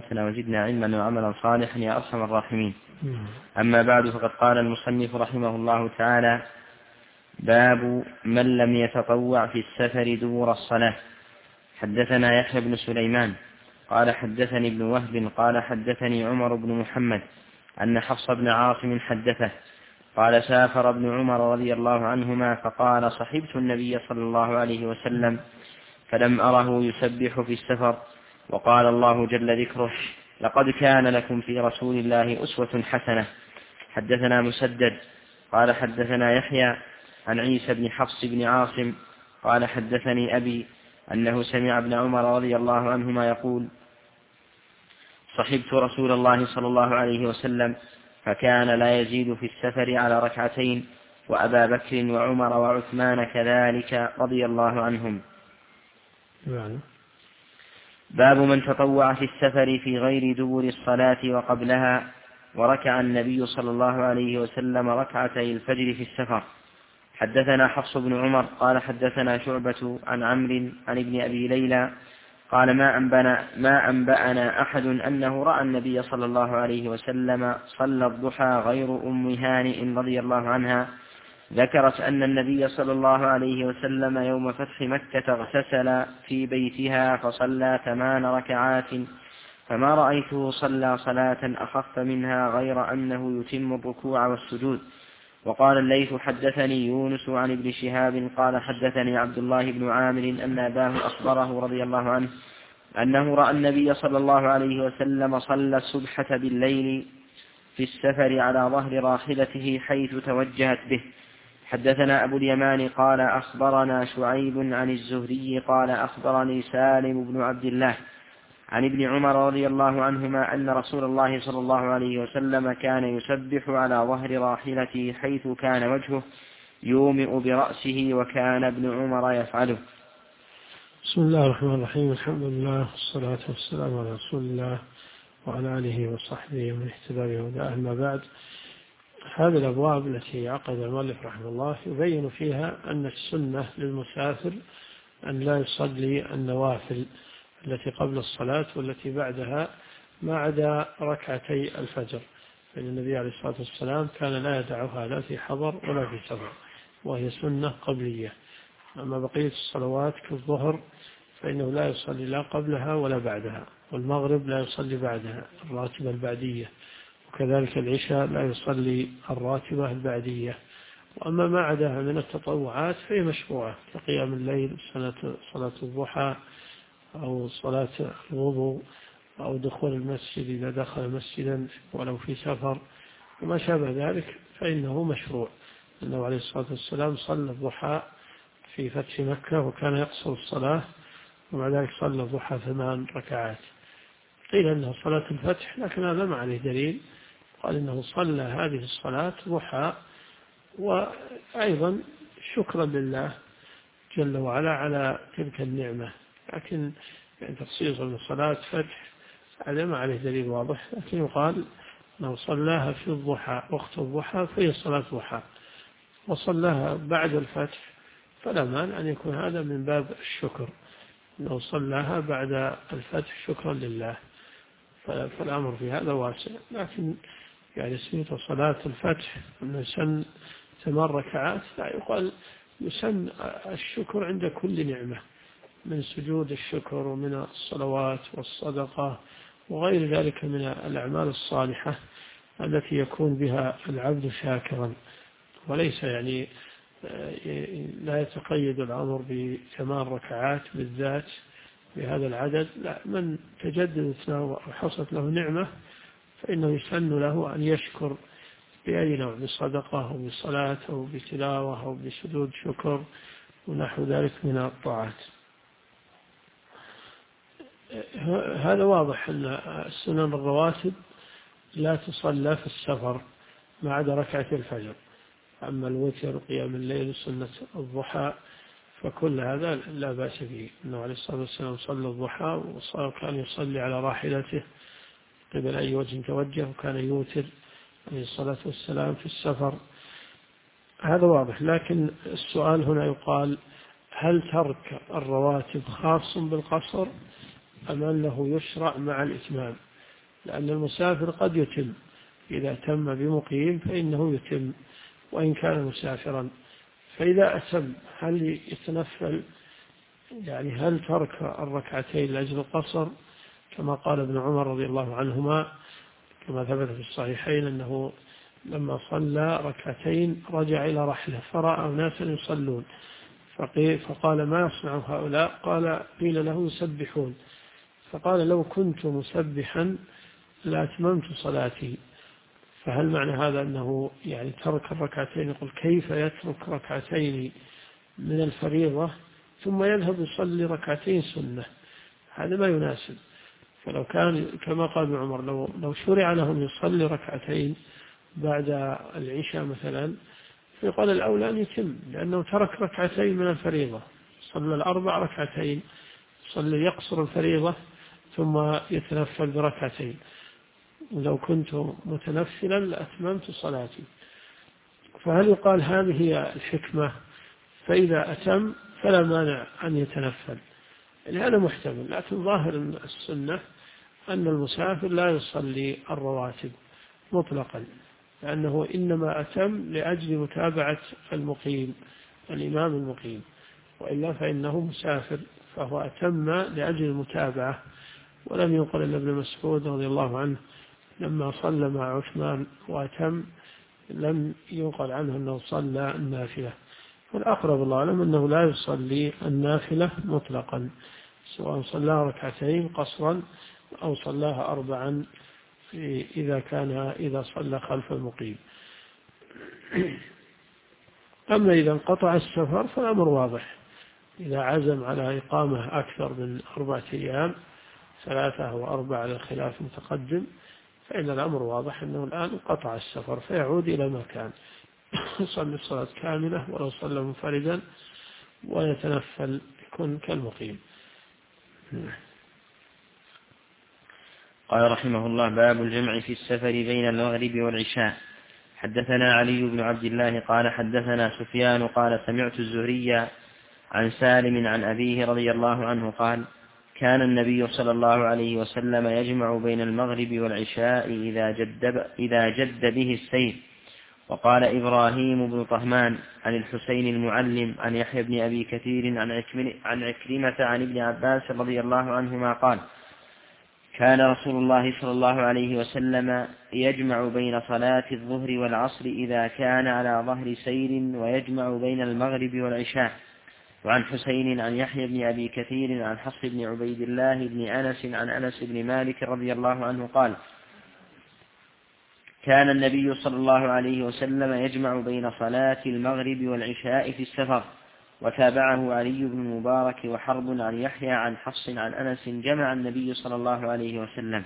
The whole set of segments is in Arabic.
علمتنا وزدنا علما وعملا صالحا يا أرحم الراحمين. أما بعد، فقد قال المصنف رحمه الله تعالى: باب من لم يتطوع في السفر دبر الصلاة. حدثنا يحيى بن سليمان قال حدثني ابن وهب قال حدثني عمر بن محمد أن حفص بن عاصم حدثه قال: سافر ابن عمر رضي الله عنهما فقال: صحبت النبي صلى الله عليه وسلم فلم أره يسبح في السفر، وقال الله جل ذكره: لقد كان لكم في رسول الله أسوة حسنة. حدثنا مسدد قال حدثنا يحيى عن عيسى بن حفص بن عاصم قال حدثني أبي أنه سمع ابن عمر رضي الله عنهما يقول: صحبت رسول الله صلى الله عليه وسلم فكان لا يزيد في السفر على ركعتين، وأبا بكر وعمر وعثمان كذلك رضي الله عنهم. باب من تطوع في السفر في غير دبر الصلاة وقبلها، وركع النبي صلى الله عليه وسلم ركعتي الفجر في السفر. حدثنا حفص بن عمر قال حدثنا شعبة عن عمرو عن ابن أبي ليلى قال: ما أنبأنا أحد أنه رأى النبي صلى الله عليه وسلم صلى الضحى غير أم هانئ رضي الله عنها. ذكرت أن النبي صلى الله عليه وسلم يوم فتح مكة اغتسل في بيتها فصلى 8 ركعات، فما رأيته صلى صلاة أخف منها غير أنه يتم الركوع والسجود. وقال الليث: حدثني يونس عن ابن شهاب قال حدثني عبد الله بن عامر أن أباه أخبره رضي الله عنه أنه رأى النبي صلى الله عليه وسلم صلى الصبحة بالليل في السفر على ظهر راحلته حيث توجهت به. حدثنا أبو اليمان قال أخبرنا شعيب عن الزهري قال أخبرني سالم بن عبد الله عن ابن عمر رضي الله عنهما أن رسول الله صلى الله عليه وسلم كان يسبح على ظهر راحلته حيث كان وجهه يومئ برأسه، وكان ابن عمر يفعله. بسم الله الرحمن الرحيم. الحمد لله والصلاة والسلام على رسول الله وعلى آله وصحبه ومن اهتدى بهداه. أما بعد، هذه الأبواب التي عقد المؤلف رحمه الله يبين فيها أن السنة للمسافر أن لا يصلي النوافل التي قبل الصلاة والتي بعدها ما عدا ركعتي الفجر، فإن النبي عليه الصلاة والسلام كان لا يدعها لا في حضر ولا في سفر، وهي سنة قبلية. أما بقية الصلوات كالظهر فإنه لا يصلي لا قبلها ولا بعدها، والمغرب لا يصلي بعدها الراتبة البعدية، وكذلك العشاء لا يصلي الراتبة البعدية. وأما ما عداها من التطوعات فهي مشروعة كقيام الليل، صلاة الضحى، أو صلاة الوضوء، أو دخول المسجد إذا دخل مسجدا ولو في سفر وما شابه ذلك فإنه مشروع. النبي عليه الصلاة والسلام صلى الضحى في فتح مكة وكان يقصر الصلاة، ومع ذلك صلى الضحى 8 ركعات. قيل أنها صلاة الفتح، لكن هذا ما عليه دليل، قال إنه صلى هذه الصلاة ضحى، وأيضا شكرا لله جل وعلا على تلك النعمة. لكن يعني تخصيصا لصلاة فتح هذا ما عليه دليل واضح، لكن يقال لو صلاها في الضحى وقت الضحى فهي صلاة ضحى، وصلاها بعد الفتح فلا مانع أن يكون هذا من باب الشكر، لو صلاها بعد الفتح شكرا لله، فالأمر في هذا واسع. لكن يعني سميت صلاة الفتح أنه يسن 8 ركعات، لا، يقال يسن الشكر عند كل نعمة، من سجود الشكر ومن الصلوات والصدقة وغير ذلك من الأعمال الصالحة التي يكون بها العبد شاكرا، وليس يعني لا يتقيد الأمر ب8 ركعات بالذات بهذا العدد. لا، من تجددت له وحصلت له نعمة فإنه يسن له أن يشكر بأي نوع، بصدقة أو بصلاة أو بتلاوة أو بسجود شكر ونحو ذلك من الطاعات. هذا واضح أن السنن الرواتب لا تصلى في السفر ما عدا ركعة الفجر. أما الوتر قيام الليل سنة الضحى فكل هذا لا بأس به. النبي عليه الصلاة والسلام صلى الضحى وكان يصلي على راحلته قبل أي وجه توجه، وكان يوتر عليه الصلاة والسلام في السفر. هذا واضح. لكن السؤال هنا يقال: هل ترك الرواتب خاص بالقصر أم أنه يشرع مع الإتمام؟ لأن المسافر قد يتم، إذا تم بمقيم فإنه يتم وإن كان مسافرا. فإذا أتم هل يتنفل؟ يعني هل ترك الركعتين لأجل القصر كما قال ابن عمر رضي الله عنهما كما ثبت في الصحيحين أنه لما صلى ركعتين رجع إلى رحله فرأى ناسا يصلون فقال ما يصنع هؤلاء؟ قيل له يسبحون، فقال لو كنت مسبحا لأتممت صلاتي. فهل معنى هذا أنه يعني ترك الركعتين؟ يقول كيف يترك ركعتين من الفريضة ثم يذهب يصلي ركعتين سنة؟ هذا ما يناسب. فلو كان كما قال ابن عمر لو شرع لهم يصلي ركعتين بعد العشاء مثلا فيقال الأولى أن يتم، لأنه ترك ركعتين من الفريضة، صلى الأربع ركعتين، يقصر الفريضة ثم يتنفل بركعتين. لو كنت متنفلا لأتممت صلاتي. فهل يقال هذه هي الحكمة؟ فإذا أتم فلا مانع أن يتنفل، هذا محتمل. لكن ظاهر السنة أن المسافر لا يصلي الرواتب مطلقا، لأنه إنما أتم لأجل متابعة الإمام المقيم، وإلا فإنه مسافر فهو أتم لأجل المتابعة. ولم ينقل إلا ابن مسعود رضي الله عنه لما صلى مع عثمان وأتم لم ينقل عنه أنه صلى النافلة. والأقرب الله أعلم أنه لا يصلي النافلة مطلقا، سواء صلى ركعتين قصرا أو صلاها أربعا إذا صلى خلف المقيم. أما إذا انقطع السفر فالأمر واضح، إذا عزم على إقامة أكثر من 4 أيام 3 أو 4 على الخلاف متقدم فإن الأمر واضح أنه الآن انقطع السفر فيعود إلى ما كان، يصلي الصلاة كاملة ولو صلى منفردا ويتنفل يكون كالمقيم. قال رحمه الله: باب الجمع في السفر بين المغرب والعشاء. حدثنا علي بن عبد الله قال حدثنا سفيان قال سمعت الزهري عن سالم عن أبيه رضي الله عنه قال: كان النبي صلى الله عليه وسلم يجمع بين المغرب والعشاء إذا جد به السير. وقال إبراهيم بن طهمان عن الحسين المعلم عن يحيى بن أبي كثير عن عكرمة عن ابن عباس رضي الله عنهما قال: كان رسول الله صلى الله عليه وسلم يجمع بين صلاة الظهر والعصر إذا كان على ظهر سير، ويجمع بين المغرب والعشاء. وعن حسين عن يحيى بن أبي كثير عن حفص بن عبيد الله بن أنس عن أنس بن مالك رضي الله عنه قال: كان النبي صلى الله عليه وسلم يجمع بين صلاة المغرب والعشاء في السفر. وتابعه علي بن المبارك وحرب عن يحيى عن حفص عن أنس جمع النبي صلى الله عليه وسلم.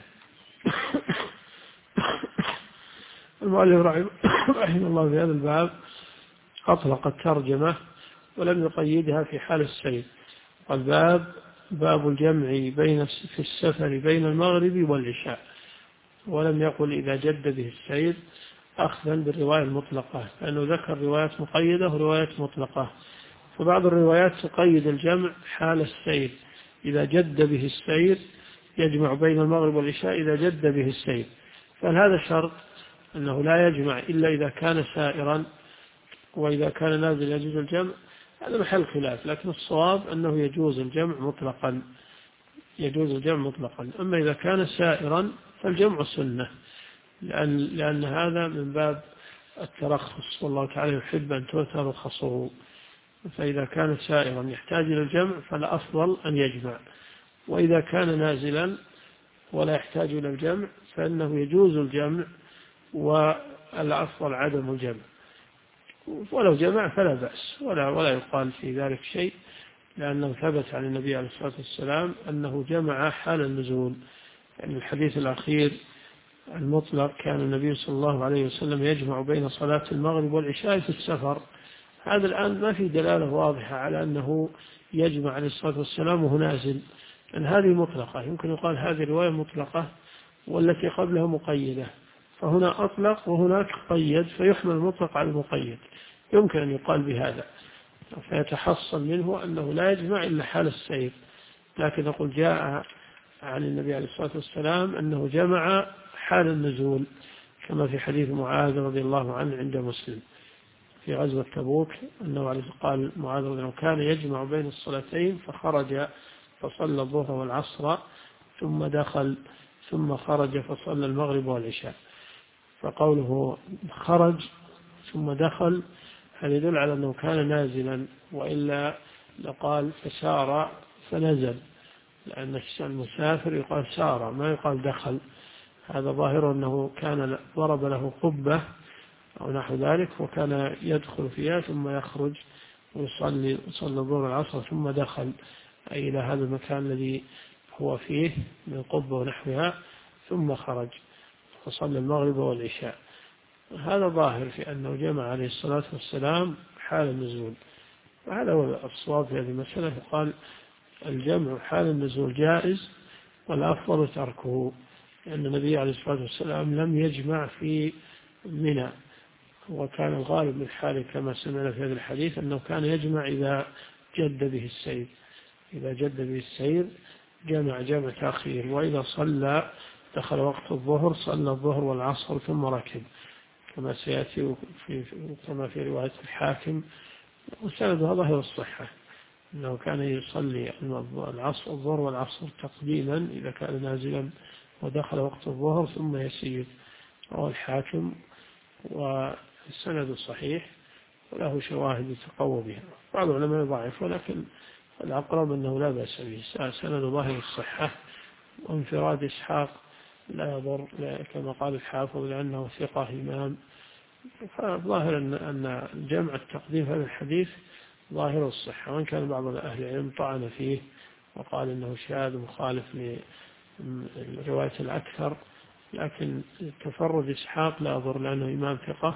المؤلف رحمه الله في هذا الباب أطلق الترجمة ولم يقيدها في حال السير. والباب باب الجمع في السفر بين المغرب والعشاء، ولم يقل إذا جد به السير أخذا بالرواية المطلقة، لأنه ذكر روايات مقيدة وروايات مطلقة. فبعض الروايات تقيد الجمع حال السير، إذا جد به السير يجمع بين المغرب والعشاء إذا جد به السير. فهذا شرط أنه لا يجمع إلا إذا كان سائرا، وإذا كان نازل يجوز الجمع، هذا محل خلاف. لكن الصواب أنه يجوز الجمع مطلقا. أما إذا كان سائرا فالجمع سنة، لأن هذا من باب الترخص، والله تعالى يحب أن تؤتى رخصه. فإذا كان سائرا يحتاج إلى الجمع فالأفضل أن يجمع، وإذا كان نازلا ولا يحتاج إلى الجمع فإنه يجوز الجمع، والأفضل عدم الجمع. ولو جمع فلا بأس، ولا يقال في ذلك شيء، لأنه ثبت عن النبي عليه الصلاة والسلام أنه جمع حال النزول. يعني الحديث الأخير المطلق كان النبي صلى الله عليه وسلم يجمع بين صلاة المغرب والعشاء في السفر. هذا الآن ما في دلالة واضحة على أنه يجمع عليه الصلاة والسلام وهو نازل، أن هذه مطلقة. يمكن يقال هذه رواية مطلقة والتي قبلها مقيدة، فهنا أطلق وهناك قيد، فيحمل المطلق على المقيد. يمكن أن يقال بهذا، فيتحصل منه أنه لا يجمع إلا حال السير. لكن نقول جاء عن النبي عليه الصلاة والسلام أنه جمع حال النزول، كما في حديث معاذ رضي الله عنه عند مسلم في غزوة تبوك، أنه قال معاذ رضي الله عنه كان يجمع بين الصلاتين، فخرج فصلى الظهر والعصر ثم دخل، ثم خرج فصلى المغرب والعشاء. فقوله خرج ثم دخل هذا يدل على أنه كان نازلا، وإلا لقال فسار فنزل، لأن المسافر يقال سار ما يقال دخل. هذا ظاهر أنه كان ضرب له قبة أو نحو ذلك، وكان يدخل فيها ثم يخرج ويصلي الظهر والعصر ثم دخل، أي إلى هذا المكان الذي هو فيه من قبة ونحوها، ثم خرج فصلى المغرب والعشاء. هذا ظاهر في أنه جمع عليه الصلاة والسلام حال النزول، وهذا هو الصواب في هذه المسألة. قال الجمع حال النزول جائز والأفضل تركه، لأن النبي عليه الصلاة والسلام لم يجمع في منى، وكان الغالب من حاله كما سمعنا في هذا الحديث أنه كان يجمع إذا جد به السير، إذا جد به السير جمع تأخير، وإذا صلى دخل وقت الظهر صلى الظهر والعصر ثم ركب، كما سيأتي كما في رواية الحاكم، وسندها ظاهر الصحة أنه كان يصلي الظهر والعصر تقديما إذا كان نازلا ودخل وقت الظهر ثم يسير، رواه الحاكم والسند صحيح وله شواهد يتقوى بها. بعض العلماء يضعف، ولكن الأقرب أنه لا بأس به، سند ظاهر الصحة، وانفراد إسحاق لا يضر كما قال الحافظ لأنه ثقة إمام. فظاهر أن جمع التقديم هذا الحديث ظاهر الصحة، وإن كان بعض أهل العلم طعن فيه وقال إنه شاذ مخالف لرواية الأكثر، لكن تفرد إسحاق لا يضر لأنه إمام ثقة،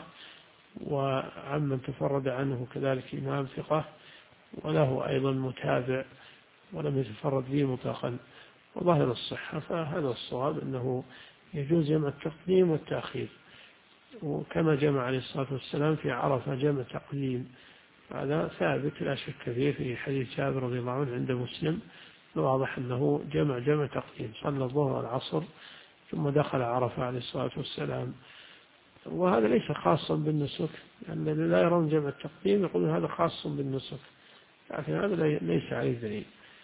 وعمن تفرد عنه كذلك إمام ثقة، وله أيضا متابع ولم يتفرد به مطلقا، وظاهر الصحة. فهذا الصواب أنه يجوز جمع التقديم والتأخير، وكما جمع عليه الصلاة والسلام في عرفة جمع تقديم، هذا ثابت لا شك فيه في حديث جابر رضي الله عنه عند مسلم، واضح أنه جمع تقديم، صلى الظهر والعصر ثم دخل عرفة عليه الصلاة والسلام. وهذا ليس خاصا بالنسك، لأن الذين لا يرون جمع التقديم يقولون هذا خاص بالنسك، لكن هذا ليس عليه دليل.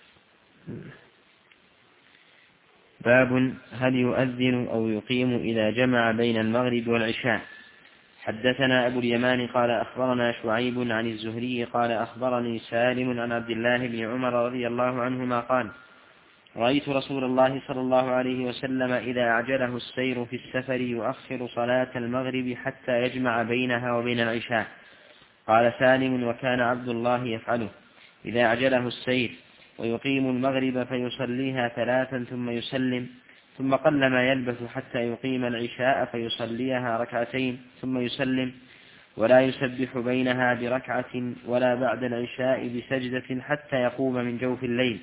باب هل يؤذن أو يقيم إذا جمع بين المغرب والعشاء. حدثنا أبو اليمان قال أخبرنا شعيب عن الزهري قال أخبرني سالم عن عبد الله بن عمر رضي الله عنهما قال رأيت رسول الله صلى الله عليه وسلم إذا أعجله السير في السفر يؤخر صلاة المغرب حتى يجمع بينها وبين العشاء. قال سالم وكان عبد الله يفعله إذا أعجله السير، ويقيم المغرب فيصليها 3 ثم يسلم، ثم قل ما يلبث حتى يقيم العشاء فيصليها 2 ثم يسلم، ولا يسبح بينها بركعة ولا بعد العشاء بسجدة حتى يقوم من جوف الليل.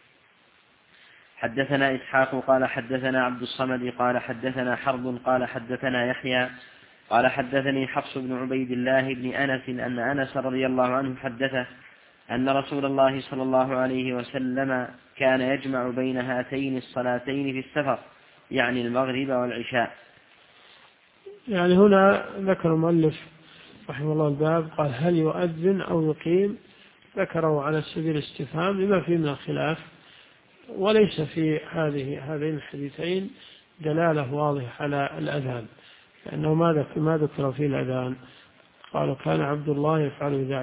حدثنا إسحاق قال حدثنا عبد الصمد قال حدثنا حرب قال حدثنا يحيى قال حدثني حفص بن عبيد الله بن أنس أن أنس رضي الله عنه حدثه أن رسول الله صلى الله عليه وسلم كان يجمع بين هاتين الصلاتين في السفر، يعني المغرب والعشاء. يعني هنا ذكر المؤلف رحمه الله الباب، قال هل يؤذن أو يقيم، ذكره على سبيل الاستفهام لما فيه من الخلاف، وليس في هذين الحديثين دلالة واضحة على الأذان، لأنه ما ذكر فيه الأذان. قالوا كان عبد الله يفعل إذا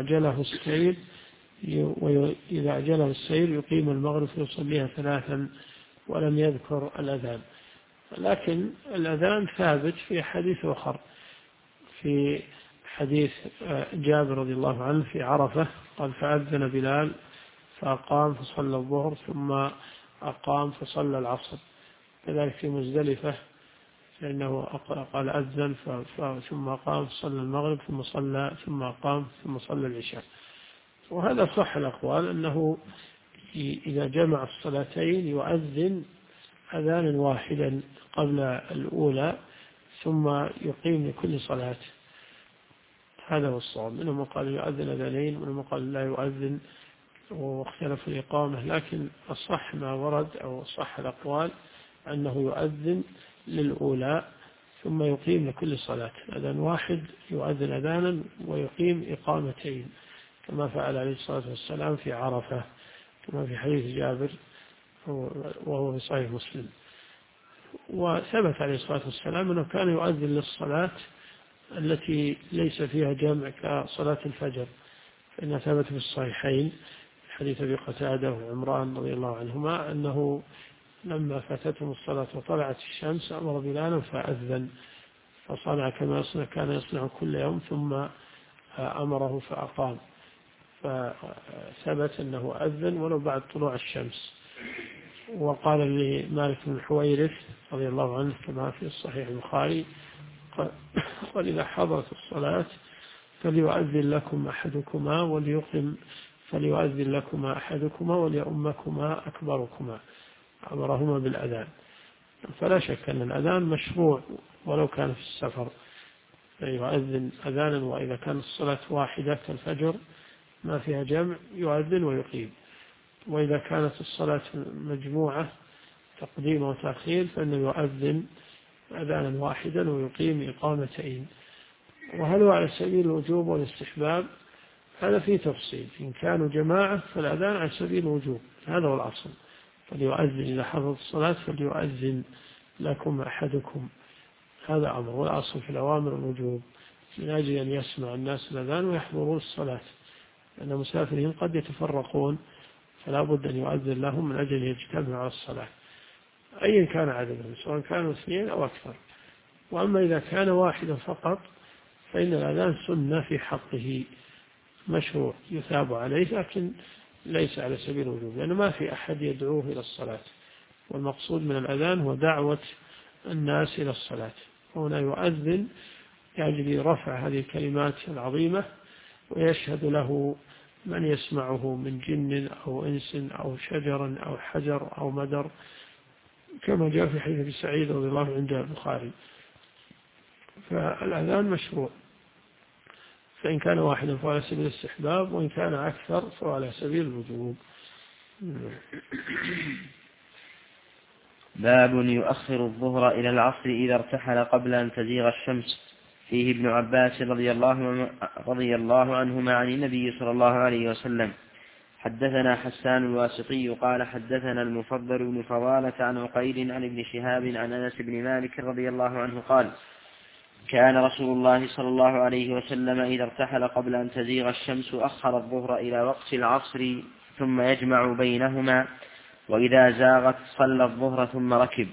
أعجله السير يقيم المغرب ويصليها 3 ولم يذكر الأذان. لكن الأذان ثابت في حديث آخر، في حديث جابر رضي الله عنه في عرفة قال فأذن بلال فأقام فصلى الظهر ثم أقام فصلى العصر. كذلك في مزدلفة لأنه قال أذن ثم أقام فصلى المغرب ثم أقام ثم صلى العشاء. وهذا صح الأقوال أنه إذا جمع الصلاتين يؤذن أذانا واحدا قبل الأولى ثم يقيم لكل صلاة. هذا هو الصواب. منهم قال يؤذن أذانين ومنهم قال لا يؤذن واختلف الإقامة، لكن الصح ما ورد أو صح الأقوال أنه يؤذن للأولى ثم يقيم لكل صلاة. أذان واحد يؤذن أذانا ويقيم إقامتين، كما فعل عليه الصلاة والسلام في عرفة، كما في حديث جابر وهو في صحيح مسلم. وثبت عليه الصلاة والسلام أنه كان يؤذن للصلاة التي ليس فيها جمع كصلاة الفجر، فإنها ثبت في الصحيحين حديث أبي قتادة وعمران رضي الله عنهما أنه لما فاتتهم الصلاة وطلعت الشمس أمر بلالا فأذن، فصنع كما كان يصنع كل يوم، ثم أمره فأقام، فثبت أنه أذن ولو بعد طلوع الشمس. وقال لمالك بن الحويرث رضي الله عنه كما في الصحيح البخاري قال إذا حضرت الصلاة فليؤذن لكم أحدكما وليقم، فليؤذن لكما أحدكما وليؤمكما أكبركما، أمرهما بالأذان. فلا شك أن الأذان مشروع ولو كان في السفر، يؤذن أذانا، وإذا كانت الصلاة واحدة كالفجر ما فيها جمع يؤذن ويقيم، وإذا كانت الصلاة مجموعة تقديم وتأخير فإنه يؤذن أذانا واحدا ويقيم إقامتين. وهل هو على سبيل الوجوب والاستحباب؟ هذا فيه تفصيل. إن كانوا جماعة فالأذان على سبيل الوجوب، هذا هو الأصل، فليؤذن إذا حضرت الصلاة فليؤذن لكم أحدكم، هذا أمر. والأصل في الأوامر الوجوب من أجل أن يسمع الناس الأذان ويحضرون الصلاة، لأن مسافرين قد يتفرقون، فلا بد أن يؤذن لهم من أجل يجتمعوا على الصلاة أيا كان عددهم، سواء كانوا 2 أو أكثر. وأما إذا كان واحدا فقط فإن الأذان سنة في حقه مشروع يثاب عليه، لكن ليس على سبيل الوجوب، لأنه ما في أحد يدعوه إلى الصلاة، والمقصود من الأذان هو دعوة الناس إلى الصلاة. هنا يؤذن لأجل رفع هذه الكلمات العظيمة، ويشهد له من يسمعه من جن أو إنس أو شجر أو حجر أو مدر، كما جاء في حديث أبي سعيد رضي الله عنه عند البخاري. فالأذان مشروع، فإن كان واحدا فهو على سبيل الاستحباب، وإن كان أكثر فهو على سبيل الوجوب. باب يؤخر الظهر إلى العصر إذا ارتحل قبل أن تزيغ الشمس. فيه ابن عباس رضي الله عنهما عن النبي صلى الله عليه وسلم. حدثنا حسان الواسطي قال حدثنا المفضل بن فضالة عن عقيل عن ابن شهاب عن أنس بن مالك رضي الله عنه قال كان رسول الله صلى الله عليه وسلم إذا ارتحل قبل أن تزيغ الشمس أخر الظهر إلى وقت العصر ثم يجمع بينهما، وإذا زاغت صلى الظهر ثم ركب.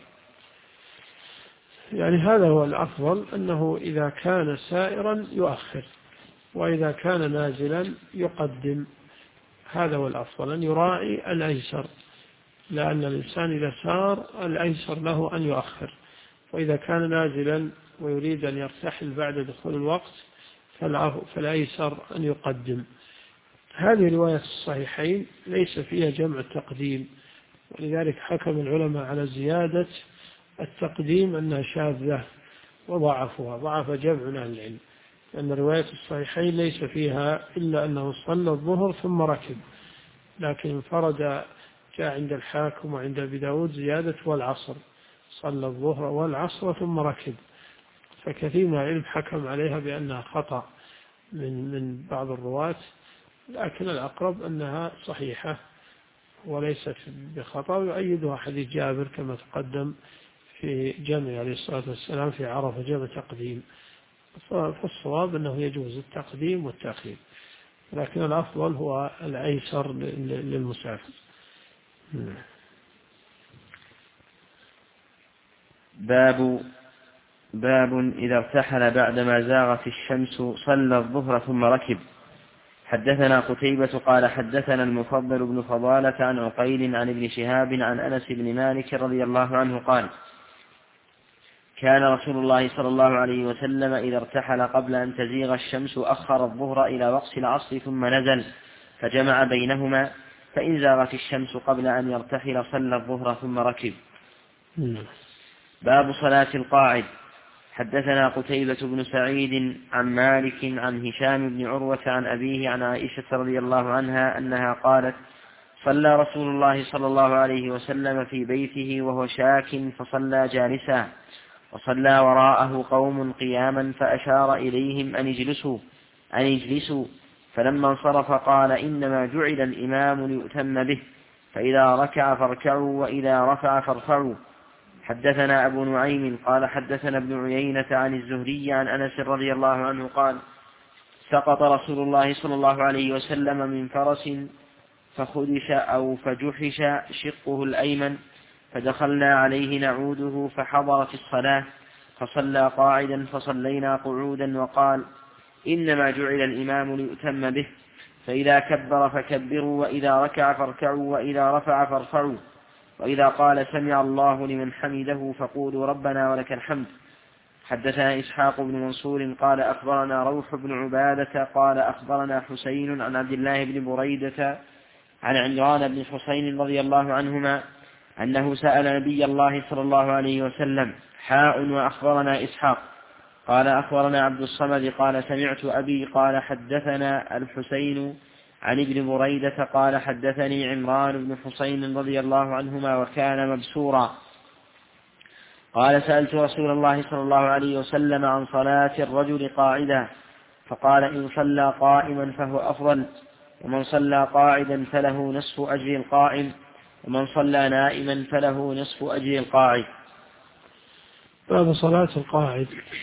يعني هذا هو الأفضل، أنه إذا كان سائرا يؤخر، وإذا كان نازلا يقدم، هذا هو الأفضل، أن يراعي الأيسر، لأن الإنسان إذا سار الأيسر له أن يؤخر، وإذا كان نازلا ويريد أن يرتحل بعد دخول الوقت فالأيسر أن يقدم. هذه رواية الصحيحين ليس فيها جمع التقديم، ولذلك حكم العلماء على زيادة التقديم أنها شاذة وضعفها، ضعف جمع من أهل العلم، لأن رواية الصحيحين ليس فيها إلا أنه صلى الظهر ثم ركب، لكن انفرد جاء عند الحاكم وعند أبي داود زيادة والعصر، صلى الظهر والعصر ثم ركب. فكثير من العلم حكم عليها بأنها خطأ من بعض الرواة، لكن الأقرب أنها صحيحة وليست بخطأ، ويؤيدها حديث جابر كما تقدم في جمع عليه الصلاة والسلام في عرفة جمع تقديم. فالصواب أنه يجوز التقديم والتأخير، لكن الأفضل هو الأيسر للمسافر. باب إذا ارتحل بعدما زاغت الشمس صلى الظهر ثم ركب. حدثنا قتيبة قال حدثنا المفضل بن فضالة عن عقيل عن ابن شهاب عن أنس بن مالك رضي الله عنه قال كان رسول الله صلى الله عليه وسلم إذا ارتحل قبل أن تزيغ الشمس أخر الظهر إلى وقت العصر ثم نزل فجمع بينهما، فإن زاغت الشمس قبل أن يرتحل صلى الظهر ثم ركب. باب صلاة القاعد. حدثنا قتيبة بن سعيد عن مالك عن هشام بن عروة عن أبيه عن عائشة رضي الله عنها أنها قالت: صلى رسول الله صلى الله عليه وسلم في بيته وهو شاك فصلى جالسا، وصلى وراءه قوم قياما فأشار إليهم أن اجلسوا، فلما انصرف قال: إنما جعل الإمام ليؤتم به، فإذا ركع فاركعوا وإذا رفع فارفعوا. حدثنا أبو نعيم قال حدثنا ابن عيينة عن الزهري عن أنس رضي الله عنه قال: سقط رسول الله صلى الله عليه وسلم من فرس فخدش أو فجحش شقه الأيمن، فدخلنا عليه نعوده فحضرت الصلاة فصلى قاعدا فصلينا قعودا، وقال: إنما جعل الإمام ليؤتم به، فإذا كبر فكبروا وإذا ركع فاركعوا وإذا رفع فارفعوا، وإذا قال سمع الله لمن حمده فقولوا ربنا ولك الحمد. حدثنا إسحاق بن منصور قال أخبرنا روح بن عبادة قال أخبرنا حسين عن عبد الله بن بريدة عن عمران بن حسين رضي الله عنهما أنه سأل نبي الله صلى الله عليه وسلم وأخبرنا إسحاق قال أخبرنا عبد الصمد قال سمعت أبي قال حدثنا الحسين عن ابن بريدة قال حدثني عمران بن حسين رضي الله عنهما وكان مبسورا قال سألت رسول الله صلى الله عليه وسلم عن صلاة الرجل قاعدا، فقال: إن صلى قائما فهو أفضل، ومن صلى قاعدا فله نصف أجر القائم، ومن صلى نائما فله نصف أجر القاعد. باب صلاة القاعد.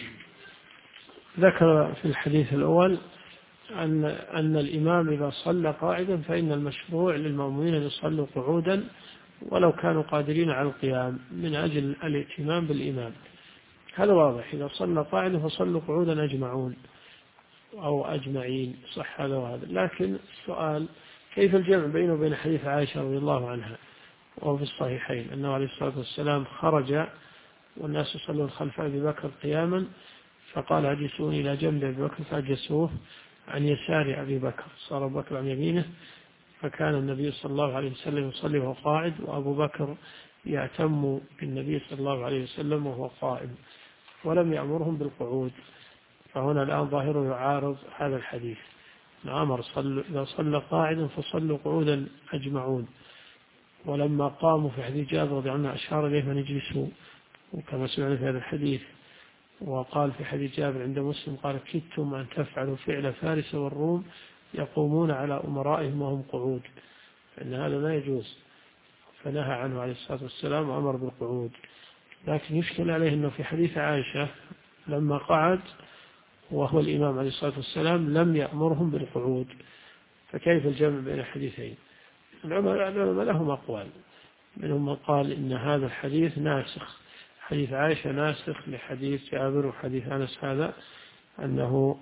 ذكر في الحديث الأول أن الإمام إذا صلى قاعدا فإن المشروع للمأمومين أن يصلوا قعودا ولو كانوا قادرين على القيام من أجل الائتمام بالإمام. هذا واضح. إذا صلى قاعدا فصلوا قعودا أجمعون أو أجمعين، صح هذا وهذا. لكن السؤال: كيف الجمع بينه وبين حديث عائشة رضي الله عنها وهو في الصحيحين أنه عليه الصلاة والسلام خرج والناس يصلون خلف أبي بكر قياما، فقال: اجلسوني إلى جنب أبي بكر، فأجلسوه عن يسار أبي بكر، صار أبو بكر عن يمينه، فكان النبي صلى الله عليه وسلم يصلي وهو قاعد، وأبو بكر يأتم بالنبي صلى الله عليه وسلم وهو قائم، ولم يأمرهم بالقعود. فهنا الآن ظاهره يعارض هذا الحديث. أمر إذا صلى قاعدا فصلوا قعودا أجمعون، ولما قاموا في حديث جابر رضي الله عنه أشار إليهم أن يجلسوا، وكما سمعنا في هذا الحديث. وقال في حديث جابر عند مسلم قال: كدتم أن تفعلوا فعل فارس والروم يقومون على أمرائهم وهم قعود، فإن هذا لا يجوز، فنهى عنه عليه الصلاة والسلام وأمر بالقعود. لكن يشكل عليه أنه في حديث عائشة لما قعد وهو الإمام عليه الصلاة والسلام لم يأمرهم بالقعود، فكيف الجمع بين الحديثين؟ العلماء لهم أقوال، منهم من قال إن هذا الحديث ناسخ، حديث عائشة ناسخ لحديث جابر وحديث أنس هذا، أن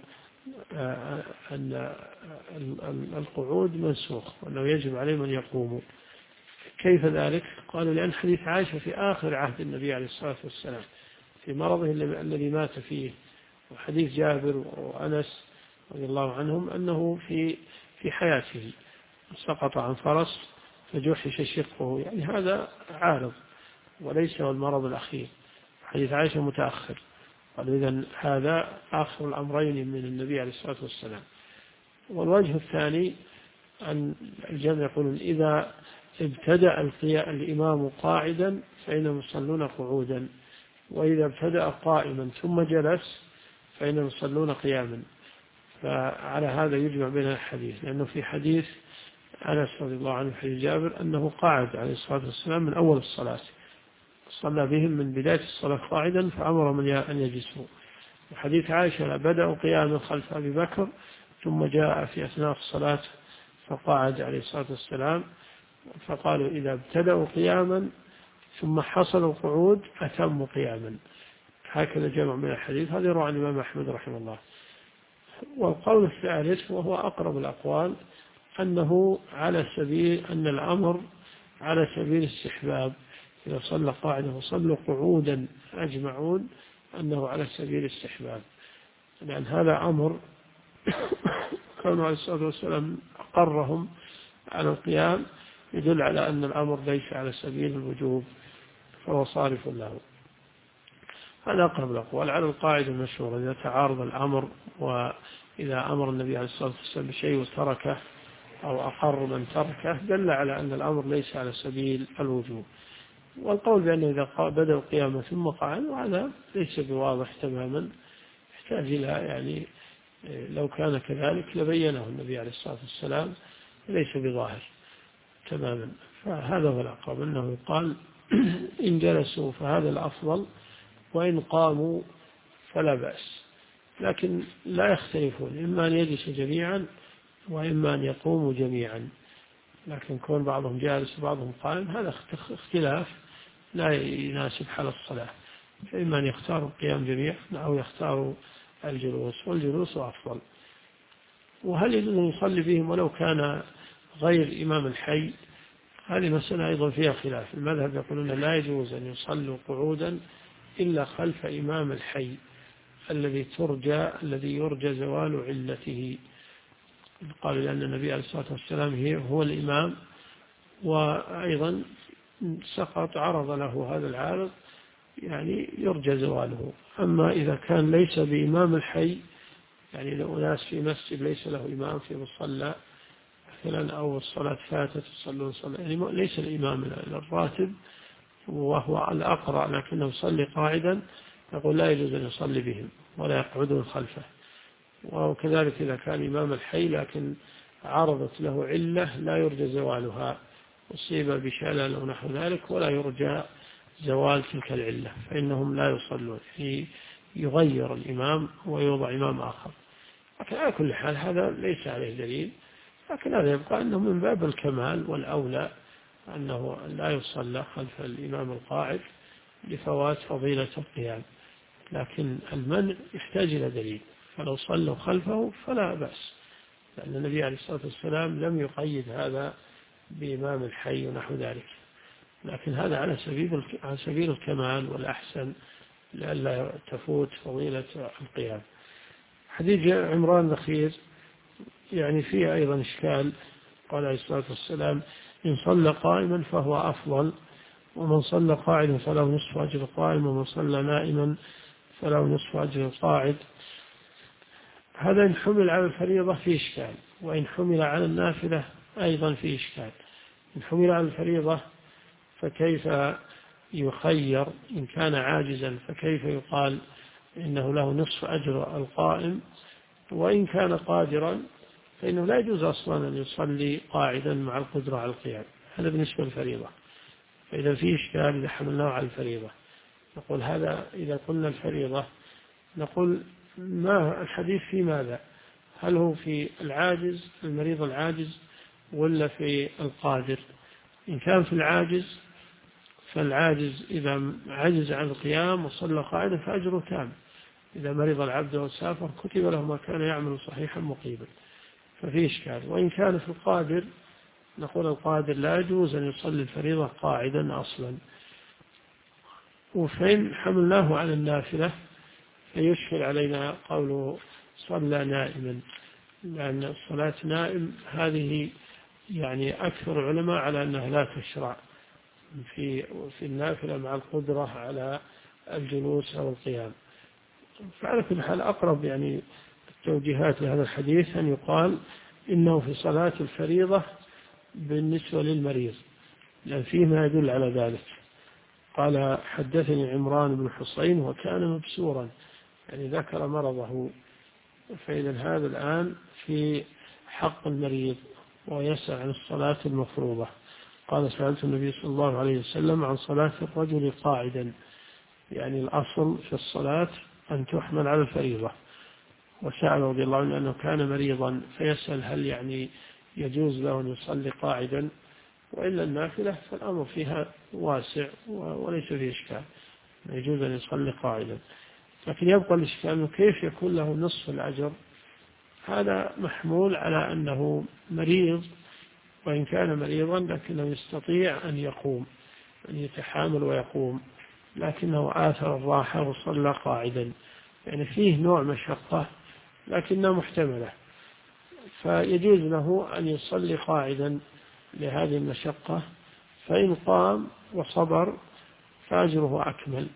القعود منسوخ وأنه يجب عليهم أن يقوموا. كيف ذلك؟ قالوا: لأن حديث عائشة في آخر عهد النبي عليه الصلاة والسلام في مرضه الذي مات فيه، وحديث جابر وأنس رضي الله عنهم أنه في حياته سقط عن فرس فجحش شقه، يعني هذا عارض وليس هو المرض الأخير. حديث عائشة متأخر، قالوا إذن هذا آخر الأمرين من النبي عليه الصلاة والسلام. والوجه الثاني أن الجمع يقولون: إذا ابتدأ الإمام قاعدا فإنهم يصلون قعودا، وإذا ابتدأ قائما ثم جلس فإنهم يصلون قياما. فعلى هذا يجمع بين الحديث، لأنه في حديث أنس رضي الله عنه حديث جابر أنه قعد عليه الصلاة والسلام من أول الصلاة، صلى بهم من بداية الصلاة قاعدا فأمرهم أن يجلسوا. وحديث عائشة بدأوا قياما خلف أبي بكر ثم جاء في أثناء الصلاة فقعد عليه الصلاة والسلام، فقالوا: إذا ابتدأوا قياما ثم حصل القعود أتموا قياما. هكذا جمع من الحديث. هذا يروى عن الإمام أحمد رحمه الله. والقول الثالث وهو أقرب الأقوال أنه على سبيل أن الأمر على سبيل الاستحباب، إذا صلى قاعدا وصلوا قعودا أجمعون أنه على سبيل الاستحباب، لأن هذا أمر كانوا عليه الصلاة والسلام أقرهم على القيام، يدل على أن الأمر ليس على سبيل الوجوب، فهو صارف له. هذا أقرب الأقوال على القاعدة المشهورة: إذا تعارض الأمر، وإذا أمر النبي عليه الصلاة والسلام بشيء وتركه أو أقر من تركه، دل على أن الأمر ليس على سبيل الوجوب. والقول بأنه إذا بدأ القيامة ثم قعد، وهذا ليس بواضح تماما، يحتاج إلى يعني لو كان كذلك لبينه النبي عليه الصلاة والسلام، ليس بظاهر تماما. فهذا هو الأقرب، أنه يقال إن جلسوا فهذا الأفضل، وإن قاموا فلا بأس، لكن لا يختلفون، إما أن يجلسوا جميعا وإما أن يقوموا جميعا. لكن كون بعضهم جالس وبعضهم قائم هذا اختلاف لا يناسب حال الصلاة، فإما أن يختاروا القيام جميعا أو يختاروا الجلوس، والجلوس أفضل. وهل يجوز أن يصلي بهم ولو كان غير إمام الحي؟ هذه مسألة أيضا فيها خلاف. المذهب يقولون لا يجوز أن يصلوا قعودا إلا خلف إمام الحي الذي يرجى زوال علته. قالوا لأن النبي عليه الصلاة والسلام هو الإمام، وأيضا سقط عرض له هذا العارض يعني يرجى زواله. أما إذا كان ليس بإمام الحي، يعني لو ناس في مسجد ليس له إمام في مصلى مثلا، أو الصلاة فاتت يصلون صلاة، يعني ليس الإمام الراتب وهو الأقرأ لكنه يصلي قاعدا، يقول لا يجوز أن يصلي بهم ولا يقعدون خلفه. وكذلك إذا كان إمام الحي لكن عرضت له علة لا يرجى زوالها، أصيب بشلل أو نحو ذلك ولا يرجى زوال تلك العلة، فإنهم لا يصلون، يغير الإمام ويوضع إمام آخر. لكن على كل حال هذا ليس عليه دليل، لكن هذا يبقى أنه من باب الكمال والأولى أنه لا يصلى خلف الإمام القاعد لفوات فضيلة القيام. لكن المنع يحتاج إلى دليل، فلو صلوا خلفه فلا بأس، لأن النبي عليه الصلاة والسلام لم يقيد هذا بإمام الحي ونحو ذلك. لكن هذا على سبيل الكمال والأحسن لئلا تفوت فضيلة القيام. حديث عمران الأخير يعني فيه أيضا إشكال. قال عليه الصلاة والسلام: إن صلى قائما فهو أفضل، ومن صلى قاعدا فله نصف أجر القائم، ومن صلى نائما فله نصف أجر القاعد. هذا إن حمل على الفريضة فيه إشكال، وإن حمل على النافلة أيضا فيه إشكال. إن حمل على الفريضة فكيف يخير؟ إن كان عاجزا فكيف يقال إنه له نصف أجر القائم؟ وإن كان قادرا فإنه لا يجوز أصلا أن يصلي قاعدا مع القدرة على القيام. هذا بالنسبة للفريضة. فإذا فيه إشكال إذا حملناه على الفريضة نقول هذا. إذا قلنا الفريضة نقول ما الحديث في ماذا؟ هل هو في العاجز المريض العاجز ولا في القادر؟ إن كان في العاجز فالعاجز إذا عجز عن القيام وصلى قاعدا فأجره تام. إذا مرض العبد وسافر كتب له ما كان يعمل صحيحا مقيما، ففي إشكال. وإن كان في القادر نقول القادر لا يجوز أن يصلي الفريضة قاعدا أصلا. وفإن حملناه على النافلة فيشكل علينا قوله صلى نائما، لأن الصلاة نائم هذه يعني أكثر العلماء على أنها لا تشرع في النافلة مع القدرة على الجلوس أو القيام. فعلى كل حال أقرب يعني التوجيهات لهذا الحديث أن يقال إنه في صلاة الفريضة بالنسبة للمريض، لأن فيه ما يدل على ذلك. قال: حدثني عمران بن حصين وكان مبسورا، يعني ذكر مرضه. فإذا هذا الآن في حق المريض ويسأل عن الصلاة المفروضة. قال: سألت النبي صلى الله عليه وسلم عن صلاة الرجل قاعدا، يعني الأصل في الصلاة أن تحمل على الفريضة. وسأل رضي الله عنه أنه كان مريضا فيسأل هل يعني يجوز له أن يصلي قاعدا، وإلا النافلة فالأمر فيها واسع وليس فيه إشكال، يجوز أن يصلي قاعدا. لكن يبقى الإشكال أنه كيف يكون له نصف الأجر؟ هذا محمول على أنه مريض، وإن كان مريضا لكنه يستطيع أن يقوم، أن يتحامل ويقوم، لكنه آثر الراحة وصلى قاعدا، يعني فيه نوع مشقة لكنها محتملة، فيجوز له أن يصلي قاعدا لهذه المشقة. فإن قام وصبر فأجره أكمل،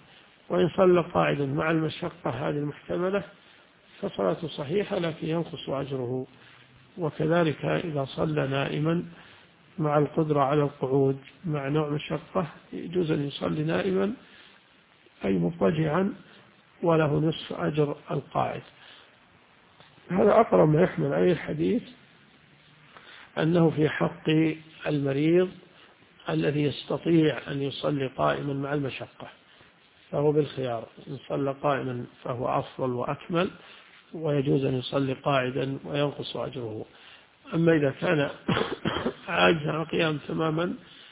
وإن صلى قاعدا مع المشقة هذه المحتملة فصلاته صحيحة لكن ينقص أجره. وكذلك إذا صلى نائما مع القدرة على القعود مع نوع مشقة يجوز أن يصلي نائما أي مضطجعا وله نصف أجر القاعد. هذا أقرب ما يحمل عليه الحديث أنه في حق المريض الذي يستطيع أن يصلي قائما مع المشقة فهو بالخيار، إن صلى قائما فهو أفضل وأكمل ويجوز أن يصلي قاعدا وينقص أجره. أما إذا كان عاجز عن القيام تماما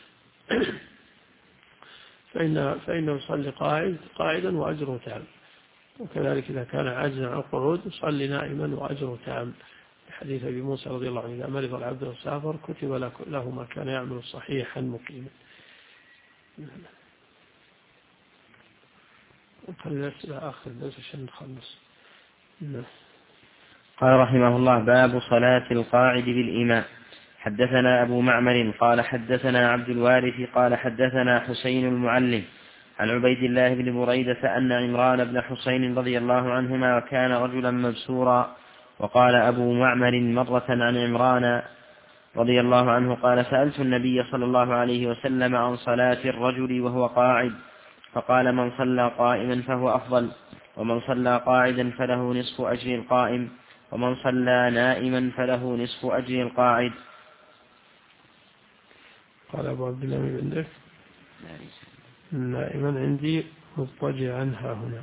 فإنه يصلي قاعدا وأجره تام. وكذلك إذا كان عاجزا عن القعود يصلي نائما وأجره تام. حديث أبي موسى رضي الله عنه إذا مرض العبد وسافر كتب له ما كان يعمل صحيحا مقيما. وقال إلى آخر الدرس عشان نخلص. قال رحمه الله: باب صلاة القاعد بالإمام. حدثنا أبو معمر قال حدثنا عبد الوارث قال حدثنا حسين المعلم عن عبيد الله بن بريدة أن عمران بن حسين رضي الله عنهما وكان رجلا مبسورا. وقال أبو معمر مرة عن عمران رضي الله عنه قال: سألت النبي صلى الله عليه وسلم عن صلاة الرجل وهو قاعد، فقال: من صلى قائما فهو أفضل، ومن صلى قاعدا فله نصف أجر القائم، ومن صلى نائما فله نصف أجر القاعد. قال أبو عبد الله من عندك نائما عندي مضطجعا ها هنا.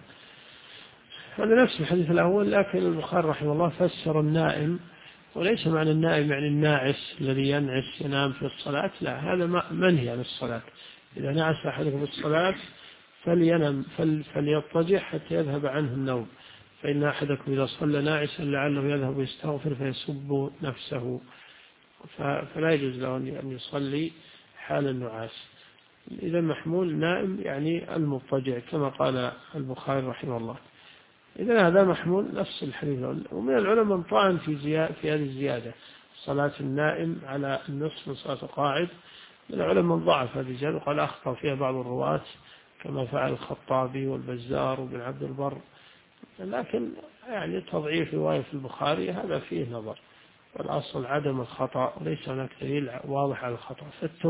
هذا نفس الحديث الأول، لكن البخاري رحمه الله فسر النائم، وليس معنى النائم يعني الناعس الذي ينام في الصلاة، لا، هذا منهي عن الصلاة. إذا نعس أحدكم في الصلاة فلينم فليضطجع حتى يذهب عنه النوم، فإن أحدكم إذا صلى ناعسا لعله يذهب يستغفر فيسب نفسه، فلا يجوز له أن يصلي حال النعاس. إذا محمول نائم يعني المضطجع كما قال البخاري رحمه الله. إذا هذا محمول نفس الحديث. ومن العلماء من طعن في هذه الزيادة، صلاة النائم على النصف من صلاة القاعد. من العلماء من ضعف هذه الزيادة وقال أخطأ فيها بعض الرواة كما فعل الخطابي والبزار وابن عبد البر، لكن يعني تضعيف رواية في البخاري هذا فيه نظر، والأصل عدم الخطأ وليس هناك دليل واضح على الخطأ،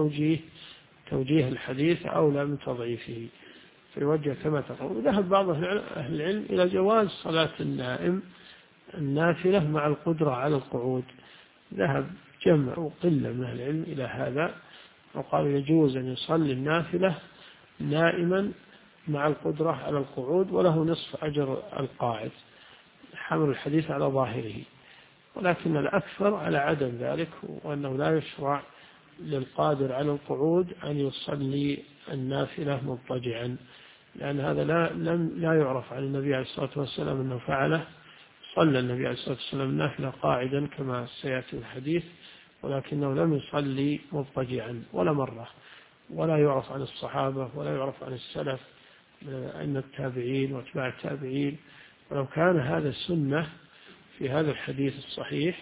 توجيه الحديث أولى من تضعيفه فيوجه كما تقول. وذهب بعض أهل العلم إلى جواز صلاة النائم النافلة مع القدرة على القعود، ذهب جمع وقلة من أهل العلم إلى هذا، وقالوا يجوز أن يصلي النافلة نائما مع القدرة على القعود وله نصف أجر القاعد، حمل الحديث على ظاهره. ولكن الأكثر على عدم ذلك، وأنه لا يشرع للقادر على القعود أن يصلي النافلة مضطجعا، لأن هذا لا يعرف عن النبي عليه الصلاة والسلام أنه فعله. صلى النبي عليه الصلاة والسلام النافلة قاعدا كما سيأتي الحديث، ولكنه لم يصلي مضطجعا ولا مرة، ولا يعرف عن الصحابة ولا يعرف عن السلف أن التابعين واتباع التابعين. ولو كان هذا السنة في هذا الحديث الصحيح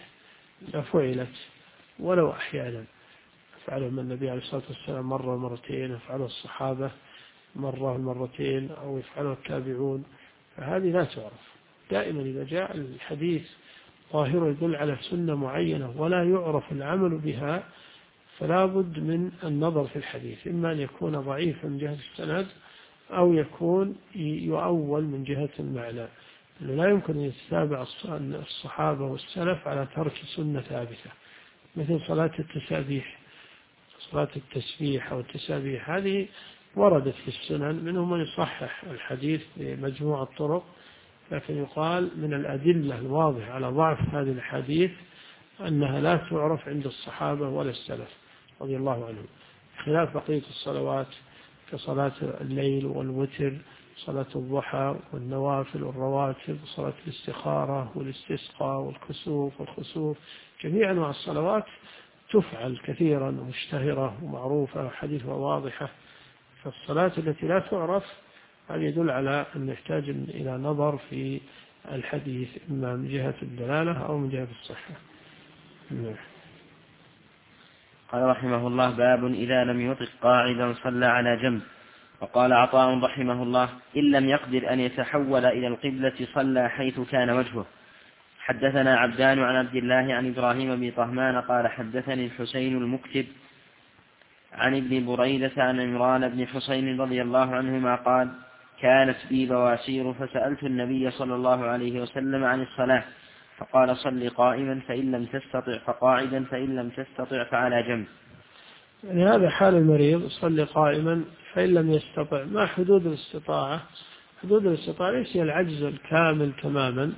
لفعلت ولو أحيانا، فعله النبي عليه الصلاة والسلام مرة مرتين، يفعله الصحابة مرة مرتين، أو يفعله التابعون، فهذه لا تعرف. دائما إذا جاء الحديث ظاهر يدل على سنة معينة ولا يعرف العمل بها فلا بد من النظر في الحديث، إما أن يكون ضعيفا من جهة السند أو يكون يؤول من جهة المعنى. لا يمكن أن يتابع الصحابة والسلف على ترك سنة ثابتة، مثل صلاة التسابيح، صلاة التسبيح أو التسابيح، هذه وردت في السنن، منهم من يصحح الحديث بمجموعة الطرق، لكن يقال من الأدلة الواضحة على ضعف هذه الحديث أنها لا تعرف عند الصحابة ولا السلف رضي الله عنهم، خلاف بقية الصلوات كصلاة الليل والوتر، صلاة الضحى والنوافل والرواتب، صلاة الاستخارة والاستسقاء والكسوف والخسوف، جميع أنواع الصلوات تفعل كثيرا ومشتهرة ومعروفة وحديثها واضحة. فالصلاة التي لا تعرف هذا يدل على أن يحتاج إلى نظر في الحديث، إما من جهة الدلالة أو من جهة الصحة. قال رحمه الله: باب إذا لم يطق قاعدا صلى على جنب. وقال عطاء رحمه الله: إن لم يقدر أن يتحول إلى القبلة صلى حيث كان وجهه. حدثنا عبدان عن عبد الله عن إبراهيم بن طهمان قال: حدثني الحسين المكتب عن ابن بريدة عن عمران بن حسين رضي الله عنهما قال: كانت بي بواسير فسألت النبي صلى الله عليه وسلم عن الصلاة فقال: صل قائما فإن لم تستطع فقاعدا فإن لم تستطع فعلى جنب. يعني هذا حال المريض، صل قائما فإن لم يستطع. ما حدود الاستطاعة؟ حدود الاستطاعة ليس العجز الكامل تماما،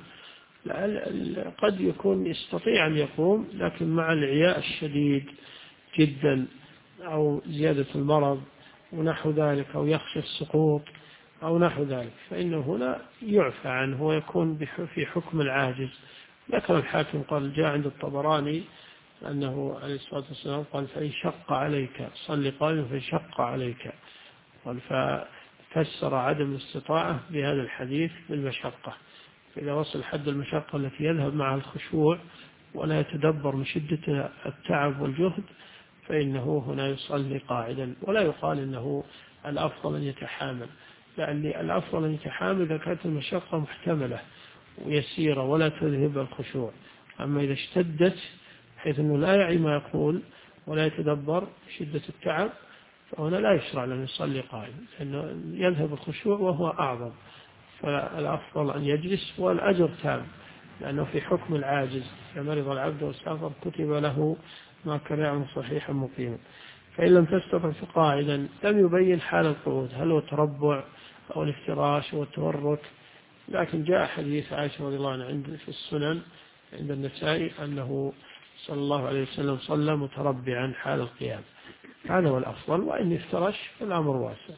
قد يكون يستطيع أن يقوم لكن مع الإعياء الشديد جدا أو زيادة المرض ونحو ذلك، أو يخشى السقوط أو نحو ذلك، فإنه هنا يعفى عنه ويكون في حكم العاجز. ذكر الحاكم قال: جاء عند الطبراني أنه عليه الصلاة والسلام قال: فإن شق عليك صل قائما فإن شق عليك. قال ففسر عدم الاستطاعة بهذا الحديث بالمشقة، فإذا وصل حد المشقة التي يذهب معها الخشوع ولا يتدبر من شدة التعب والجهد فإنه هنا يصلي قاعدا. ولا يقال إنه الأفضل أن يتحامل، لأن الأفضل أن يتحامل إذا كانت المشقة محتملة ويسيرة ولا تذهب الخشوع. أما إذا اشتدت حيث أنه لا يعي ما يقول ولا يتدبر شدة التعب فهنا لا يشرع له يصلي قائما، لأنه يذهب الخشوع وهو أعظم. فالأفضل أن يجلس والأجر تام، لأنه في حكم العاجز. إذا مرض العبد والسافر كتب له ما كان يعمل صحيحا مقيما. فإن لم تستطع فقاعدا. لم يبين حال القعود هل هو التربع أو الافتراش أو التورك، لكن جاء حديث عائشة رضي الله عنها عند في السنن عند النسائي أنه صلى الله عليه وسلم صلى متربعا حال القيام. هذا هو الأفضل. وإن افترش فالأمر واسع.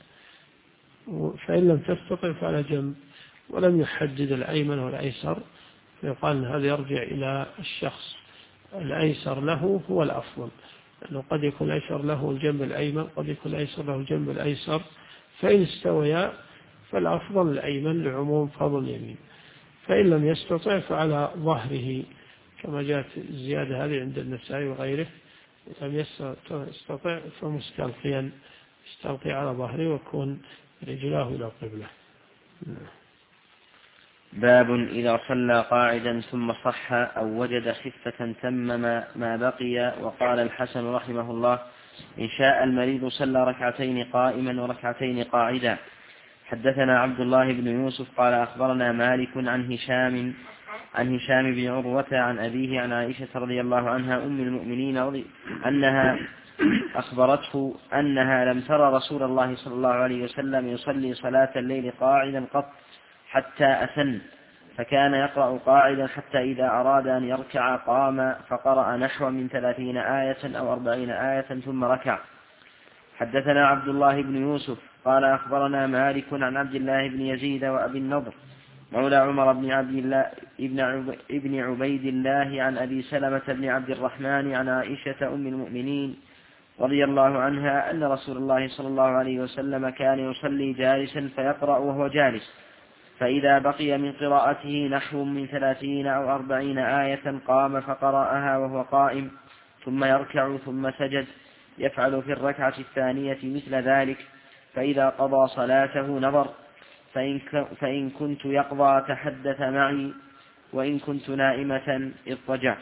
فإن لم تستطع فعلى جنب. ولم يحدد الأيمن والأيسر، فيقال أن هذا يرجع إلى الشخص. الأيسر له هو الأفضل، لأنه قد يكون الأيسر له الجنب الأيمن، قد يكون الأيسر له الجنب الأيسر، فإن استويا فالأفضل الأيمن لعموم فضل اليمين. فإن لم يستطع فعلى ظهره، كما جاءت الزيادة هذه عند النسائي وغيره. لم يستطع فمستلقيا، يستلقي على ظهره ويكون رجلاه إلى القبلة. باب إذا صلى قاعدا ثم صح أو وجد خفة تمم ما بقي. وقال الحسن رحمه الله: إن شاء المريض صلى ركعتين قائما وركعتين قاعدا. حدثنا عبد الله بن يوسف قال: أخبرنا مالك عن هشام بن عروة عن أبيه عن عائشة رضي الله عنها أم المؤمنين أنها أخبرته أنها لم ترى رسول الله صلى الله عليه وسلم يصلي صلاة الليل قاعدا قط حتى أسن، فكان يقرأ قاعدا حتى إذا أراد أن يركع قام فقرأ نحو من 30 آية أو 40 آية ثم ركع. حدثنا عبد الله بن يوسف قال: أخبرنا مالك عن عبد الله بن يزيد وأبي النضر مولى عمر بن عبد الله ابن عبيد الله عن أبي سلمة بن عبد الرحمن عن عائشة أم المؤمنين رضي الله عنها أن رسول الله صلى الله عليه وسلم كان يصلي جالسا فيقرأ وهو جالس، فإذا بقي من قراءته نحو من 30 أو 40 آية قام فقرأها وهو قائم، ثم يركع ثم سجد، يفعل في الركعة الثانية مثل ذلك. فإذا قضى صلاته نظر، فإن كنت يقضى تحدث معي، وإن كنت نائمة اضطجع.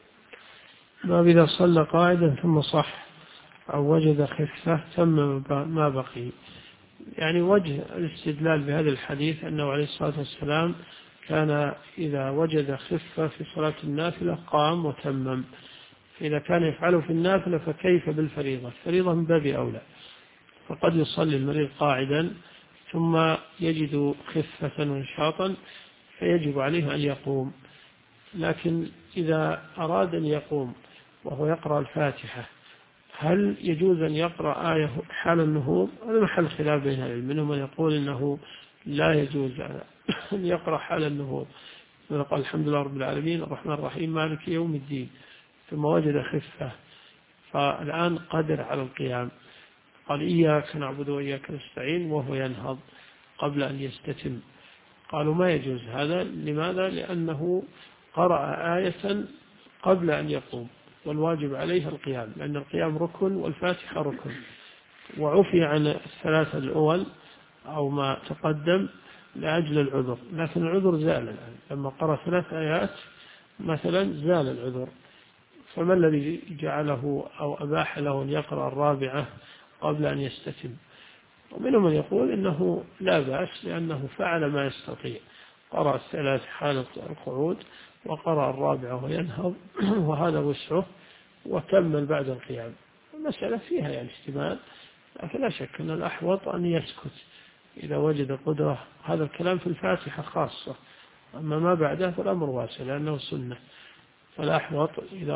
باب إذا صلى قاعدا ثم صح أو وجد خفة تم ما بقي. يعني وجه الاستدلال بهذا الحديث أنه عليه الصلاة والسلام كان إذا وجد خفة في صلاة النافلة قام وتمم. فإذا كان يفعله في النافلة فكيف بالفريضة؟ الفريضة من باب أولى. فقد يصلي المريض قاعدا ثم يجد خفة ونشاطا فيجب عليه أن يقوم. لكن إذا أراد أن يقوم وهو يقرأ الفاتحة هل يجوز أن يقرأ آية حال النهوض؟ هذا محل خلاف بين العلم. منهم من يقول إنه لا يجوز أن يقرأ حال النهوض، قال الحمد لله رب العالمين الرحمن الرحيم مالك يوم الدين، ثم وجد خفة فالآن قدر على القيام، قال إياك نعبد وإياك نستعين وهو ينهض قبل أن يستتم. قالوا ما يجوز هذا. لماذا؟ لأنه قرأ آية قبل أن يقوم، والواجب عليه القيام، لأن القيام ركن والفاتحة ركن. وعفي عن الثلاثة الأول أو ما تقدم لأجل العذر، لكن العذر زال الآن لما قرأ 3 آيات مثلا زال العذر. فما الذي جعله أو أباح له أن يقرأ الرابعة قبل أن يستتم؟ ومنهم من يقول إنه لا بأس لأنه فعل ما يستطيع، قرأ 3 حال القعود وقرأ الرابعة وينهض وهذا وسعه، وكمل بعد القيام. المسألة فيها يعني احتمال، لكن لا شك أن الأحوط أن يسكت إذا وجد قدرة. هذا الكلام في الفاتحة خاصة، أما ما بعده فالأمر واسع لأنه سنة. فالأحوط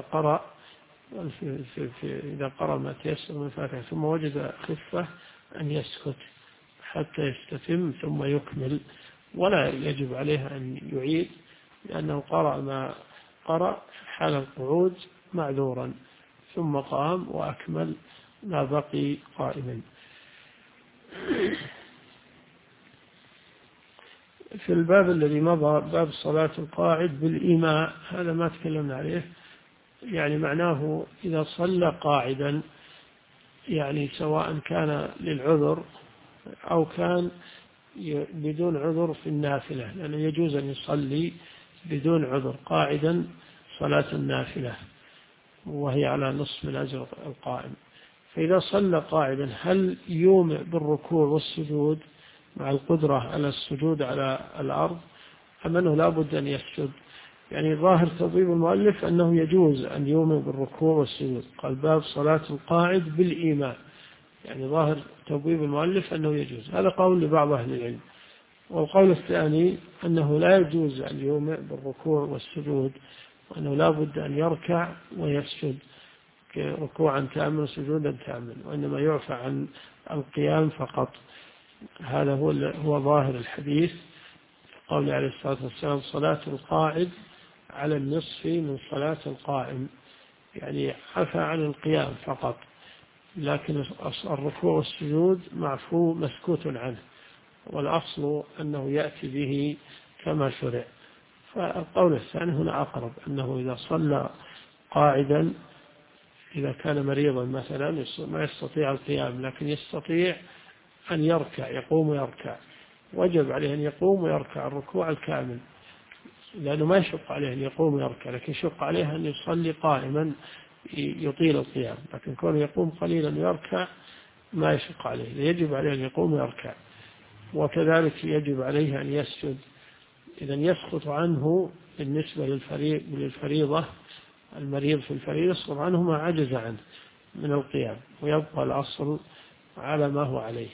إذا قرأ ما تيسر من الفاتحة ثم وجد خفة أن يسكت حتى يستتم ثم يكمل، ولا يجب عليه أن يعيد لأنه قرأ ما قرأ حال القعود معذورا، ثم قام وأكمل ما بقي قائما. في الباب الذي مضى باب صلاة القاعد بالإيماء، هذا ما تكلمنا عليه، يعني معناه إذا صلى قاعدا، يعني سواء كان للعذر أو كان بدون عذر في النافلة، لأنه يجوز أن يصلي بدون عذر قاعدا صلاة النافلة وهي على نصف الأجر القائم. فإذا صلى قاعدا هل يومئ بالركوع والسجود مع القدرة على السجود على الأرض، أم أنه لا بد أن يسجد؟ يعني ظاهر توضيب المؤلف أنه يجوز أن يومئ بالركوع والسجود، قال باب صلاة القاعد بالإيمان، يعني ظاهر توضيب المؤلف أنه يجوز. هذا قول لبعض أهل العلم. والقول الثاني أنه لا يجوز أن يومئ بالركوع والسجود، وأنه لا بد أن يركع ويسجد ركوعا تاما وسجودا تاما، وإنما يعفى عن القيام فقط. هذا هو ظاهر الحديث، قول عليه الصلاة والسلام صلاة القاعد على النصف من صلاة القائم، يعني عفى عن القيام فقط، لكن الركوع والسجود معفو مسكوت عنه، والأصل أنه يأتي به كما شرع. فالقول الثاني هنا أقرب، أنه إذا صلى قاعدا، إذا كان مريضا مثلا ما يستطيع القيام لكن يستطيع أن يركع، يقوم ويركع، وجب عليه أن يقوم ويركع الركوع الكامل، لأنه ما يشق عليه أن يقوم ويركع، لكن يشق عليه أن يصلي قائما يطيل القيام، لكن كونه يقوم قليلا ويركع ما يشق عليه، يجب عليه أن يقوم ويركع. وكذلك يجب عليه أن يسجد، إذا يسقط عنه بالنسبة للفريضة، المريض في الفريضة يسقط عنه ما عجز عنه من القيام، ويبقى الأصل على ما هو عليه.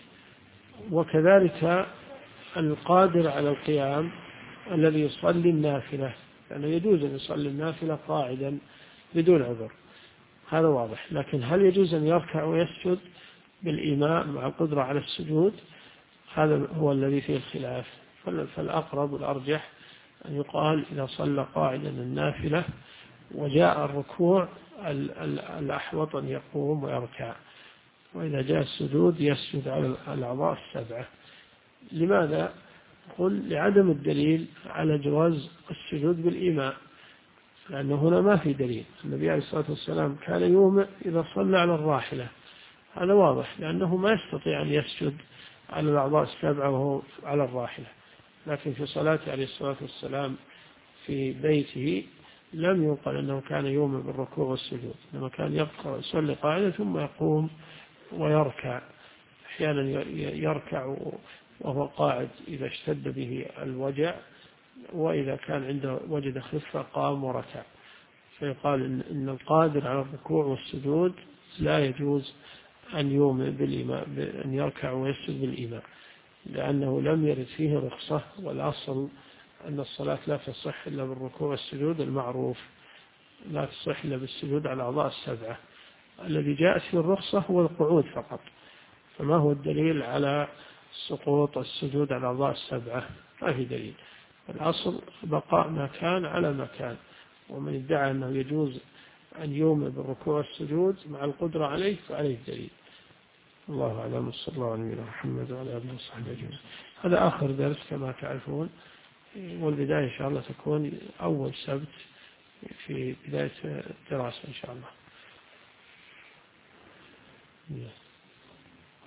وكذلك القادر على القيام الذي يصلي النافلة، لأنه يجوز أن يصلي النافلة قاعدا بدون عذر، هذا واضح. لكن هل يجوز أن يركع ويسجد بالإيماء مع القدرة على السجود؟ هذا هو الذي فيه الخلاف. فالأقرب والأرجح أن يقال إذا صلى قاعدا النافلة وجاء الركوع الأحوط أن يقوم ويركع، وإذا جاء السجود يسجد على الأعضاء 7. لماذا؟ قل لعدم الدليل على جواز السجود بالإيماء، لأنه هنا ما في دليل. النبي عليه الصلاة والسلام كان يومئ إذا صلى على الراحلة، هذا واضح، لأنه ما يستطيع أن يسجد على الأعضاء 7 وهو على الراحلة. لكن في صلاته عليه الصلاة والسلام في بيته لم ينقل أنه كان يومئ بالركوع والسجود، إنما كان يبقى يصلي قاعدا ثم يقوم ويركع، أحيانا يركع وهو قاعد إذا اشتد به الوجع، وإذا كان عنده وجد خفة قام وركع. فيقال إن القادر على الركوع والسجود لا يجوز أن يومئ بالإيماء، أن يركع ويسجد بالإيماء، لأنه لم يرد فيه رخصة، والأصل أن الصلاة لا تصح إلا بالركوع والسجود المعروف، لا تصح إلا بالسجود على الأعضاء 7. الذي جاءت فيه الرخصة هو القعود فقط، فما هو الدليل على سقوط السجود على الأعضاء 7؟ ما في دليل. الأصل بقاء ما كان على ما كان، ومن ادعى أنه يجوز أن يومئ بالركوع والسجود مع القدرة عليه فعليه الدليل. الله أعلم، صلى الله عليه وسلم محمد وعلى آله وصحبه أجمعين. هذا آخر درس كما تعرفون، والبداية إن شاء الله تكون أول سبت في بداية الدراسة إن شاء الله.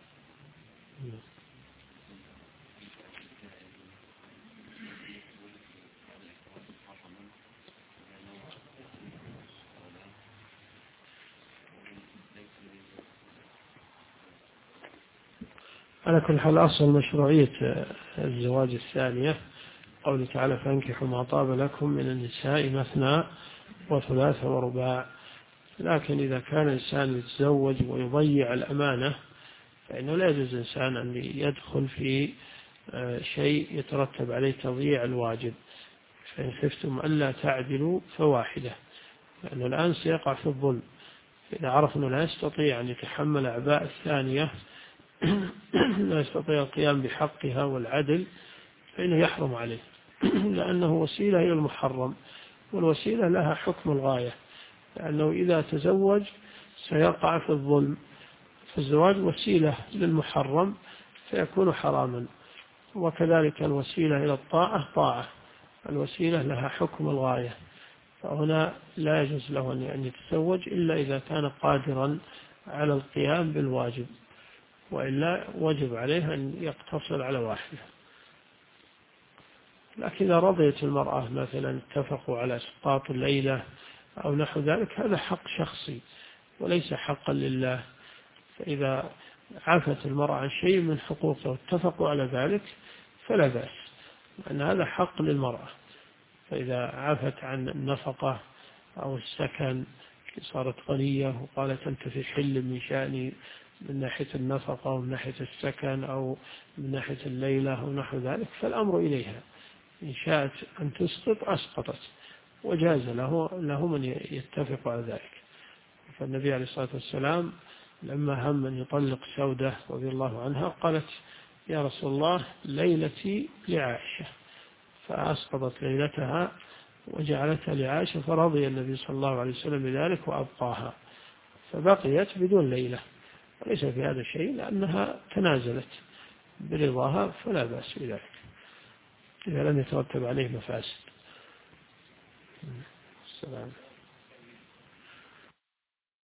على كل حال أصل مشروعية الزواج الثانية قوله تعالى فانكحوا ما طاب لكم من النساء مثنى وثلاث ورباع. لكن إذا كان الإنسان يتزوج ويضيع الأمانة فإنه لا يجوز الإنسان أن يدخل في شيء يترتب عليه تضييع الواجب. فإن خفتم ألا تعدلوا فواحدة، لأنه الآن سيقع في الظلم. إذا عرف أنه لا يستطيع أن يتحمل أعباء الثانية لا يستطيع القيام بحقها والعدل فإنه يحرم عليه لأنه وسيلة إلى المحرم، والوسيلة لها حكم الغاية، لأنه إذا تزوج سيقع في الظلم. فالزواج وسيلة للمحرم فيكون حراما، وكذلك الوسيلة إلى الطاعة طاعة، الوسيلة لها حكم الغاية. فهنا لا يجوز له أن يتزوج إلا إذا كان قادرا على القيام بالواجب، وإلا وجب عليه أن يقتصر على واحدة. لكن إذا رضيت المرأة مثلا اتفقوا على إسقاط الليلة أو نحو ذلك هذا حق شخصي وليس حقا لله. فإذا عفت المرأة عن شيء من حقوقها واتفقوا على ذلك فلا بأس، لأن هذا حق للمرأة. فإذا عفت عن النفقة أو السكن صارت غنية وقالت أنت في حل من شأني من ناحية النفقة أو من ناحية السكن أو من ناحية الليلة أو نحو ذلك، فالأمر إليها. إن شاءت أن تسقط أسقطت، وجاز له من يتفق على ذلك. فالنبي عليه الصلاة والسلام لما هم أن يطلق سودة رضي الله عنها قالت يا رسول الله ليلتي لعائشة، فأسقطت ليلتها وجعلتها لعائشة، فرضي النبي صلى الله عليه وسلم بذلك وأبقاها، فبقيت بدون ليلة. وليس في هذا شيء لأنها تنازلت برضاها فلا بأس بذلك إذا لم يترتب عليه مفاسد. السلام.